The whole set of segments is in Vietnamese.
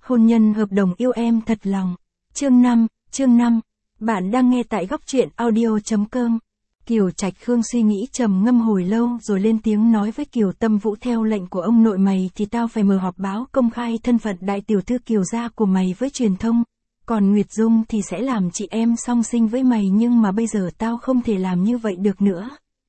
Hôn nhân hợp đồng yêu em thật lòng. Chương 5, bạn đang nghe tại góc truyện audio.com. Kiều Trạch Khương suy nghĩ trầm ngâm hồi lâu rồi lên tiếng nói với Kiều Tâm Vũ, theo lệnh của ông nội mày thì tao phải mở họp báo công khai thân phận đại tiểu thư Kiều gia của mày với truyền thông. Còn Nguyệt Dung thì sẽ làm chị em song sinh với mày, nhưng mà bây giờ tao không thể làm như vậy được nữa.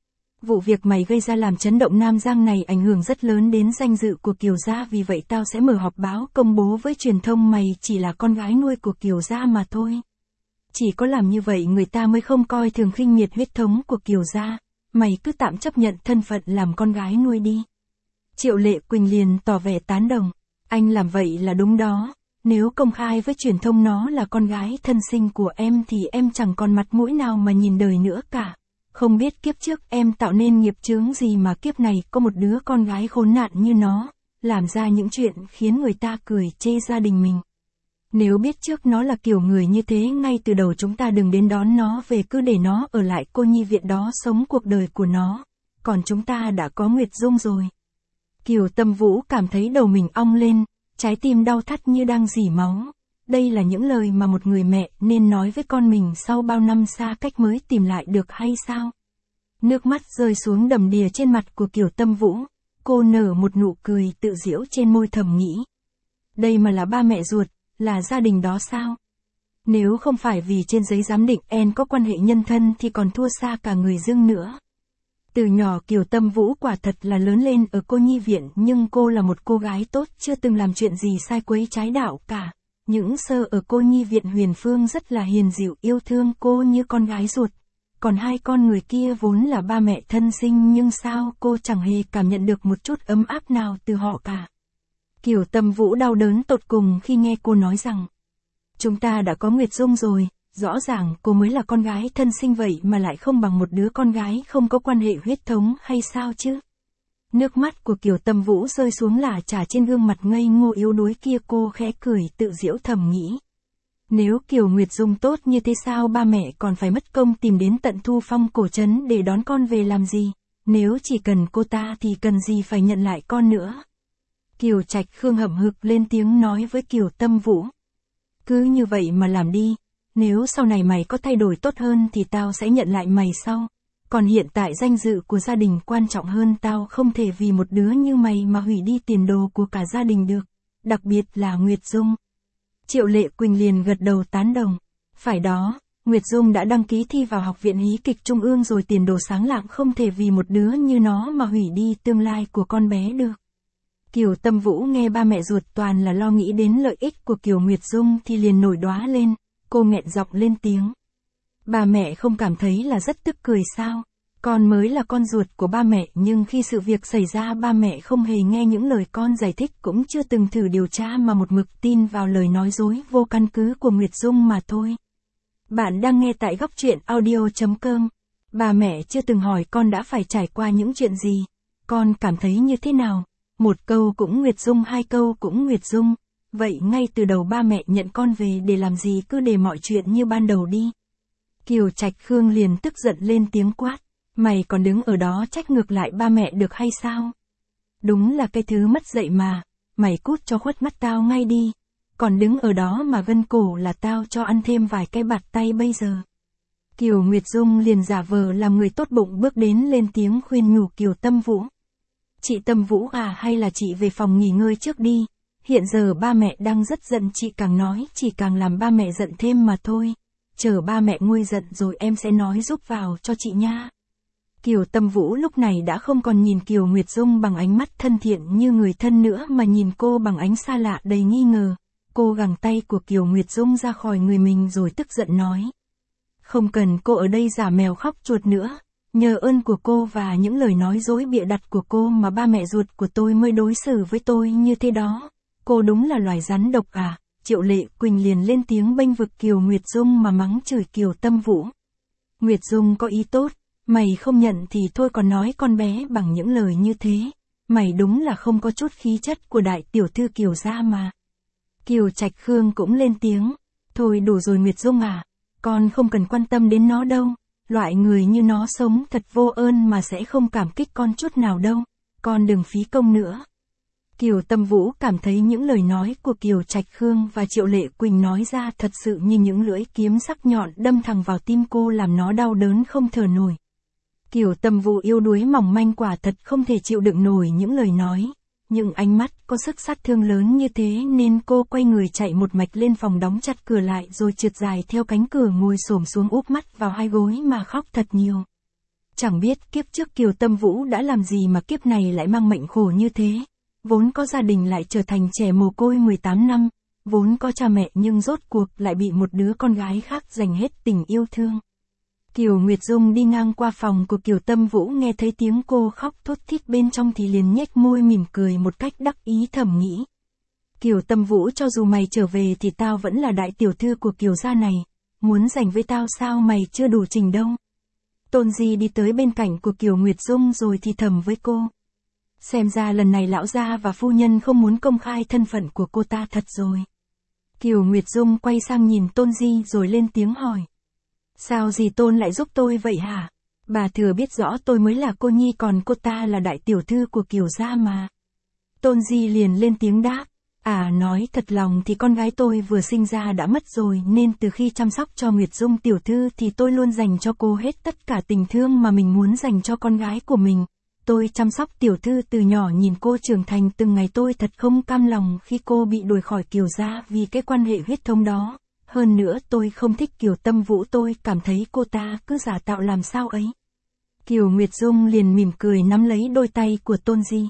Vụ việc mày gây ra làm chấn động Nam Giang này ảnh hưởng rất lớn đến danh dự của Kiều gia, vì vậy tao sẽ mở họp báo công bố với truyền thông mày chỉ là con gái nuôi của Kiều gia mà thôi. Chỉ có làm như vậy người ta mới không coi thường khinh miệt huyết thống của Kiều gia, mày cứ tạm chấp nhận thân phận làm con gái nuôi đi. Triệu Lệ Quỳnh liền tỏ vẻ tán đồng, anh làm vậy là đúng đó, nếu công khai với truyền thông nó là con gái thân sinh của em thì em chẳng còn mặt mũi nào mà nhìn đời nữa cả. Không biết kiếp trước em tạo nên nghiệp chướng gì mà kiếp này có một đứa con gái khốn nạn như nó, làm ra những chuyện khiến người ta cười chê gia đình mình. Nếu biết trước nó là kiểu người như thế, ngay từ đầu chúng ta đừng đến đón nó về, cứ để nó ở lại cô nhi viện đó sống cuộc đời của nó. Còn chúng ta đã có Nguyệt Dung rồi. Kiều Tâm Vũ cảm thấy đầu mình ong lên, trái tim đau thắt như đang rỉ máu. Đây là những lời mà một người mẹ nên nói với con mình sau bao năm xa cách mới tìm lại được hay sao? Nước mắt rơi xuống đầm đìa trên mặt của Kiều Tâm Vũ. Cô nở một nụ cười tự giễu trên môi, thầm nghĩ. Đây mà là ba mẹ ruột, là gia đình đó sao? Nếu không phải vì trên giấy giám định En có quan hệ nhân thân thì còn thua xa cả người Dương nữa. Từ nhỏ Kiều Tâm Vũ quả thật là lớn lên ở cô nhi viện, nhưng cô là một cô gái tốt, chưa từng làm chuyện gì sai quấy trái đạo cả. Những sơ ở cô nhi viện Huyền Phương rất là hiền dịu, yêu thương cô như con gái ruột. Còn hai con người kia vốn là ba mẹ thân sinh, nhưng sao cô chẳng hề cảm nhận được một chút ấm áp nào từ họ cả. Kiều Tâm Vũ đau đớn tột cùng khi nghe cô nói rằng chúng ta đã có Nguyệt Dung rồi, rõ ràng cô mới là con gái thân sinh, vậy mà lại không bằng một đứa con gái không có quan hệ huyết thống hay sao chứ? Nước mắt của Kiều Tâm Vũ rơi xuống lả chả trên gương mặt ngây ngô yếu đuối kia, cô khẽ cười tự giễu thầm nghĩ. Nếu Kiều Nguyệt Dung tốt như thế sao ba mẹ còn phải mất công tìm đến tận Thu Phong Cổ Trấn để đón con về làm gì? Nếu chỉ cần cô ta thì cần gì phải nhận lại con nữa? Kiều Trạch Khương hậm hực lên tiếng nói với Kiều Tâm Vũ. Cứ như vậy mà làm đi, nếu sau này mày có thay đổi tốt hơn thì tao sẽ nhận lại mày sau. Còn hiện tại danh dự của gia đình quan trọng hơn, tao không thể vì một đứa như mày mà hủy đi tiền đồ của cả gia đình được, đặc biệt là Nguyệt Dung. Triệu Lệ Quỳnh liền gật đầu tán đồng. Phải đó, Nguyệt Dung đã đăng ký thi vào Học viện Hí kịch Trung ương rồi, tiền đồ sáng lạng, không thể vì một đứa như nó mà hủy đi tương lai của con bé được. Kiều Tâm Vũ nghe ba mẹ ruột toàn là lo nghĩ đến lợi ích của Kiều Nguyệt Dung thì liền nổi đoá lên, cô nghẹn giọng lên tiếng. Ba mẹ không cảm thấy là rất tức cười sao? Con mới là con ruột của ba mẹ, nhưng khi sự việc xảy ra ba mẹ không hề nghe những lời con giải thích, cũng chưa từng thử điều tra mà một mực tin vào lời nói dối vô căn cứ của Nguyệt Dung mà thôi. Bạn đang nghe tại góc truyện audio.com. Ba mẹ chưa từng hỏi con đã phải trải qua những chuyện gì, con cảm thấy như thế nào? Một câu cũng Nguyệt Dung, hai câu cũng Nguyệt Dung. Vậy ngay từ đầu ba mẹ nhận con về để làm gì, cứ để mọi chuyện như ban đầu đi. Kiều Trạch Khương liền tức giận lên tiếng quát. Mày còn đứng ở đó trách ngược lại ba mẹ được hay sao? Đúng là cái thứ mất dạy mà, mày cút cho khuất mắt tao ngay đi. Còn đứng ở đó mà gân cổ là tao cho ăn thêm vài cái bạt tay bây giờ. Kiều Nguyệt Dung liền giả vờ làm người tốt bụng bước đến lên tiếng khuyên nhủ Kiều Tâm Vũ. Chị Tâm Vũ à, hay là chị về phòng nghỉ ngơi trước đi. Hiện giờ ba mẹ đang rất giận, chị càng nói chỉ càng làm ba mẹ giận thêm mà thôi. Chờ ba mẹ nguôi giận rồi em sẽ nói giúp vào cho chị nha. Kiều Tâm Vũ lúc này đã không còn nhìn Kiều Nguyệt Dung bằng ánh mắt thân thiện như người thân nữa, mà nhìn cô bằng ánh xa lạ đầy nghi ngờ. Cô gằng tay của Kiều Nguyệt Dung ra khỏi người mình rồi tức giận nói. Không cần cô ở đây giả mèo khóc chuột nữa. Nhờ ơn của cô và những lời nói dối bịa đặt của cô mà ba mẹ ruột của tôi mới đối xử với tôi như thế đó. Cô đúng là loài rắn độc à? Triệu Lệ Quỳnh liền lên tiếng bênh vực Kiều Nguyệt Dung mà mắng chửi Kiều Tâm Vũ. Nguyệt Dung có ý tốt, mày không nhận thì thôi, còn nói con bé bằng những lời như thế. Mày đúng là không có chút khí chất của đại tiểu thư Kiều gia mà. Kiều Trạch Khương cũng lên tiếng. Thôi đủ rồi Nguyệt Dung à, con không cần quan tâm đến nó đâu. Loại người như nó sống thật vô ơn mà sẽ không cảm kích con chút nào đâu. Con đừng phí công nữa. Kiều Tâm Vũ cảm thấy những lời nói của Kiều Trạch Khương và Triệu Lệ Quỳnh nói ra thật sự như những lưỡi kiếm sắc nhọn đâm thẳng vào tim cô, làm nó đau đớn không thở nổi. Kiều Tâm Vũ yếu đuối mỏng manh quả thật không thể chịu đựng nổi những lời nói, nhưng ánh mắt có sức sát thương lớn như thế nên cô quay người chạy một mạch lên phòng, đóng chặt cửa lại rồi trượt dài theo cánh cửa, ngồi xổm xuống úp mắt vào hai gối mà khóc thật nhiều. Chẳng biết kiếp trước Kiều Tâm Vũ đã làm gì mà kiếp này lại mang mệnh khổ như thế. Vốn có gia đình lại trở thành trẻ mồ côi 18 năm, vốn có cha mẹ nhưng rốt cuộc lại bị một đứa con gái khác giành hết tình yêu thương. Kiều Nguyệt Dung đi ngang qua phòng của Kiều Tâm Vũ, nghe thấy tiếng cô khóc thút thít bên trong thì liền nhếch môi mỉm cười một cách đắc ý, thầm nghĩ. Kiều Tâm Vũ, cho dù mày trở về thì tao vẫn là đại tiểu thư của Kiều gia này, muốn giành với tao sao mày chưa đủ trình đâu. Tôn Di đi tới bên cạnh của Kiều Nguyệt Dung rồi thì thầm với cô. Xem ra lần này lão gia và phu nhân không muốn công khai thân phận của cô ta thật rồi. Kiều Nguyệt Dung quay sang nhìn Tôn Di rồi lên tiếng hỏi. Sao dì Tôn lại giúp tôi vậy hả? Bà thừa biết rõ tôi mới là cô nhi còn cô ta là đại tiểu thư của Kiều gia mà. Tôn Di liền lên tiếng đáp. Nói thật lòng thì con gái tôi vừa sinh ra đã mất rồi, nên từ khi chăm sóc cho Nguyệt Dung tiểu thư thì tôi luôn dành cho cô hết tất cả tình thương mà mình muốn dành cho con gái của mình. Tôi chăm sóc tiểu thư từ nhỏ nhìn cô trưởng thành từng ngày, tôi thật không cam lòng khi cô bị đuổi khỏi Kiều gia vì cái quan hệ huyết thống đó. Hơn nữa tôi không thích Kiều Tâm Vũ, tôi cảm thấy cô ta cứ giả tạo làm sao ấy. Kiều Nguyệt Dung liền mỉm cười nắm lấy đôi tay của Tôn Di.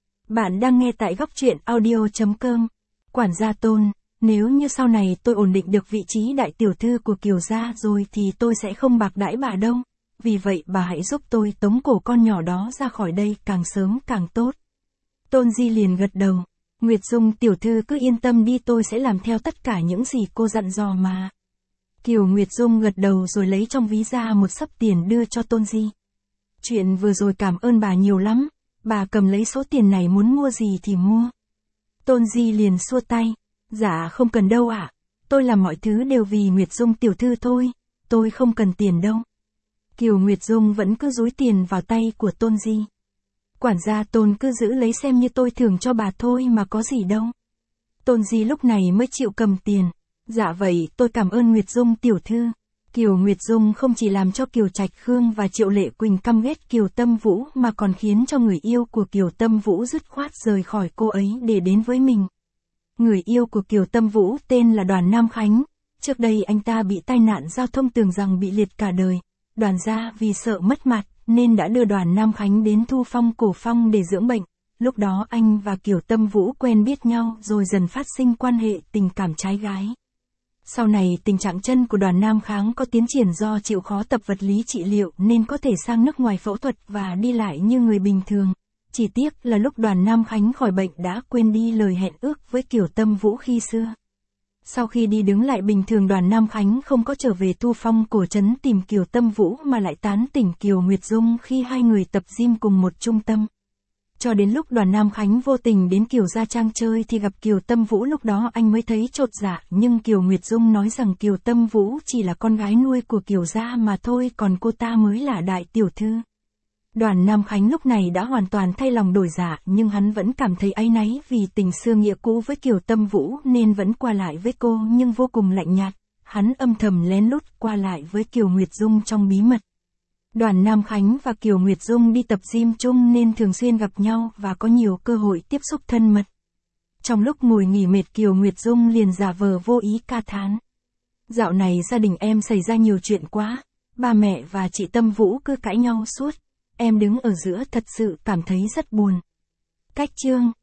Bạn đang nghe tại góc truyện audio.com. Quản gia Tôn, nếu như sau này tôi ổn định được vị trí đại tiểu thư của Kiều gia rồi thì tôi sẽ không bạc đãi bà đâu. Vì vậy bà hãy giúp tôi tống cổ con nhỏ đó ra khỏi đây càng sớm càng tốt. Tôn Di liền gật đầu. Nguyệt Dung tiểu thư cứ yên tâm đi, tôi sẽ làm theo tất cả những gì cô dặn dò mà. Kiều Nguyệt Dung gật đầu rồi lấy trong ví ra một xấp tiền đưa cho Tôn Di. Chuyện vừa rồi cảm ơn bà nhiều lắm, bà cầm lấy số tiền này, muốn mua gì thì mua. Tôn Di liền xua tay. Dạ không cần đâu ạ, tôi làm mọi thứ đều vì Nguyệt Dung tiểu thư thôi, tôi không cần tiền đâu. Kiều Nguyệt Dung vẫn cứ dúi tiền vào tay của Tôn Di. Quản gia Tôn cứ giữ lấy xem như tôi thưởng cho bà thôi mà có gì đâu. Tôn Di lúc này mới chịu cầm tiền. Dạ vậy tôi cảm ơn Nguyệt Dung tiểu thư. Kiều Nguyệt Dung không chỉ làm cho Kiều Trạch Khương và Triệu Lệ Quỳnh căm ghét Kiều Tâm Vũ mà còn khiến cho người yêu của Kiều Tâm Vũ dứt khoát rời khỏi cô ấy để đến với mình. Người yêu của Kiều Tâm Vũ tên là Đoàn Nam Khánh. Trước đây anh ta bị tai nạn giao thông, tưởng rằng bị liệt cả đời. Đoàn gia vì sợ mất mặt nên đã đưa Đoàn Nam Khánh đến Thu Phong Cổ Phong để dưỡng bệnh. Lúc đó anh và Kiều Tâm Vũ quen biết nhau rồi dần phát sinh quan hệ tình cảm trai gái. Sau này tình trạng chân của Đoàn Nam Khánh có tiến triển do chịu khó tập vật lý trị liệu nên có thể sang nước ngoài phẫu thuật và đi lại như người bình thường. Chỉ tiếc là lúc Đoàn Nam Khánh khỏi bệnh đã quên đi lời hẹn ước với Kiều Tâm Vũ khi xưa. Sau khi đi đứng lại bình thường, Đoàn Nam Khánh không có trở về Thu Phong Cổ Trấn tìm Kiều Tâm Vũ mà lại tán tỉnh Kiều Nguyệt Dung khi hai người tập gym cùng một trung tâm. Cho đến lúc Đoàn Nam Khánh vô tình đến Kiều gia trang chơi thì gặp Kiều Tâm Vũ, lúc đó anh mới thấy chột dạ, nhưng Kiều Nguyệt Dung nói rằng Kiều Tâm Vũ chỉ là con gái nuôi của Kiều gia mà thôi, còn cô ta mới là đại tiểu thư. Đoàn Nam Khánh lúc này đã hoàn toàn thay lòng đổi dạ, nhưng hắn vẫn cảm thấy áy náy vì tình xưa nghĩa cũ với Kiều Tâm Vũ nên vẫn qua lại với cô nhưng vô cùng lạnh nhạt. Hắn âm thầm lén lút qua lại với Kiều Nguyệt Dung trong bí mật. Đoàn Nam Khánh và Kiều Nguyệt Dung đi tập gym chung nên thường xuyên gặp nhau và có nhiều cơ hội tiếp xúc thân mật. Trong lúc ngồi nghỉ mệt, Kiều Nguyệt Dung liền giả vờ vô ý ca thán. Dạo này gia đình em xảy ra nhiều chuyện quá, ba mẹ và chị Tâm Vũ cứ cãi nhau suốt. Em đứng ở giữa thật sự cảm thấy rất buồn. Cách chương